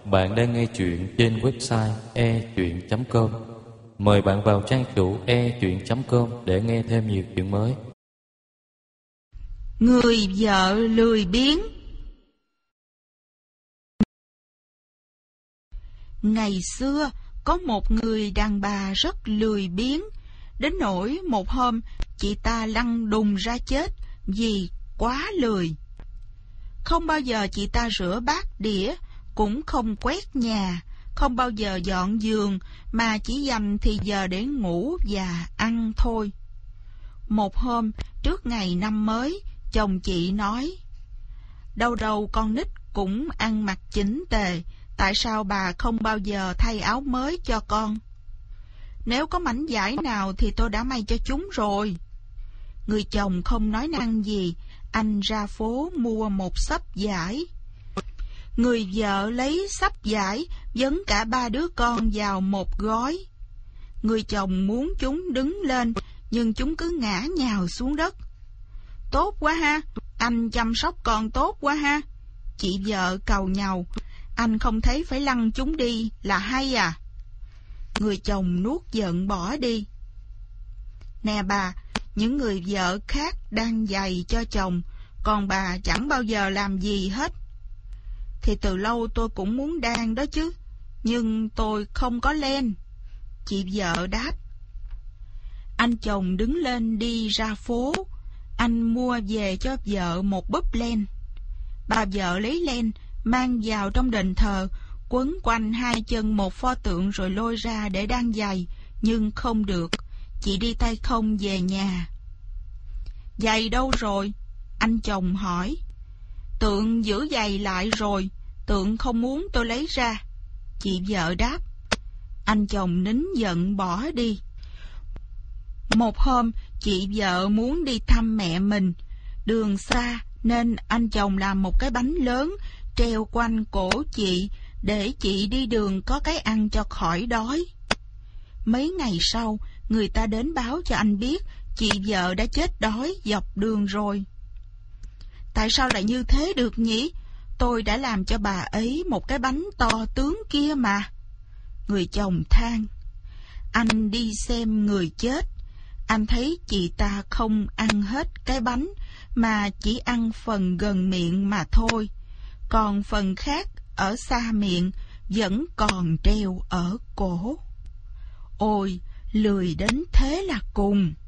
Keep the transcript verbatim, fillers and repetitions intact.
Bạn đang nghe chuyện trên website e chuyện chấm com. Mời bạn vào trang chủ e chuyện chấm com để nghe thêm nhiều chuyện mới. Người vợ lười biếng. Ngày xưa có một người đàn bà rất lười biếng, đến nỗi một hôm chị ta lăn đùng ra chết vì quá lười. Không bao giờ chị ta rửa bát đĩa, cũng không quét nhà, không bao giờ dọn giường, mà chỉ dành thì giờ để ngủ và ăn thôi. Một hôm trước ngày năm mới, chồng chị nói: "Đâu đâu con nít cũng ăn mặc chỉnh tề, tại sao bà không bao giờ thay áo mới cho con?" "Nếu có mảnh vải nào thì tôi đã may cho chúng rồi." Người chồng không nói năng gì, anh ra phố mua một xấp vải. Người vợ lấy xấp vải dấn cả ba đứa con vào một gói. Người chồng muốn chúng đứng lên, nhưng chúng cứ ngã nhào xuống đất. "Tốt quá ha, anh chăm sóc con tốt quá ha." Chị vợ càu nhàu: "Anh không thấy phải lăn chúng đi là hay à?" Người chồng nuốt giận bỏ đi. "Nè bà, những người vợ khác đang giày cho chồng, còn bà chẳng bao giờ làm gì hết." "Thì từ lâu tôi cũng muốn đan đó chứ, nhưng tôi không có len." Chị vợ đáp. Anh chồng đứng lên đi ra phố. Anh mua về cho vợ một búp len. Bà vợ lấy len mang vào trong đền thờ, quấn quanh hai chân một pho tượng rồi lôi ra để đan giày, nhưng không được. Chị đi tay không về nhà. "Giày đâu rồi?" anh chồng hỏi. "Tượng giữ giày lại rồi, tượng không muốn tôi lấy ra." Chị vợ đáp. Anh chồng nín giận bỏ đi. Một hôm, chị vợ muốn đi thăm mẹ mình. Đường xa nên anh chồng làm một cái bánh lớn treo quanh cổ chị, để chị đi đường có cái ăn cho khỏi đói. Mấy ngày sau, người ta đến báo cho anh biết chị vợ đã chết đói dọc đường rồi. "Tại sao lại như thế được nhỉ? Tôi đã làm cho bà ấy một cái bánh to tướng kia mà." Người chồng than. Anh đi xem người chết. Anh thấy chị ta không ăn hết cái bánh, mà chỉ ăn phần gần miệng mà thôi. Còn phần khác ở xa miệng vẫn còn treo ở cổ. Ôi, lười đến thế là cùng.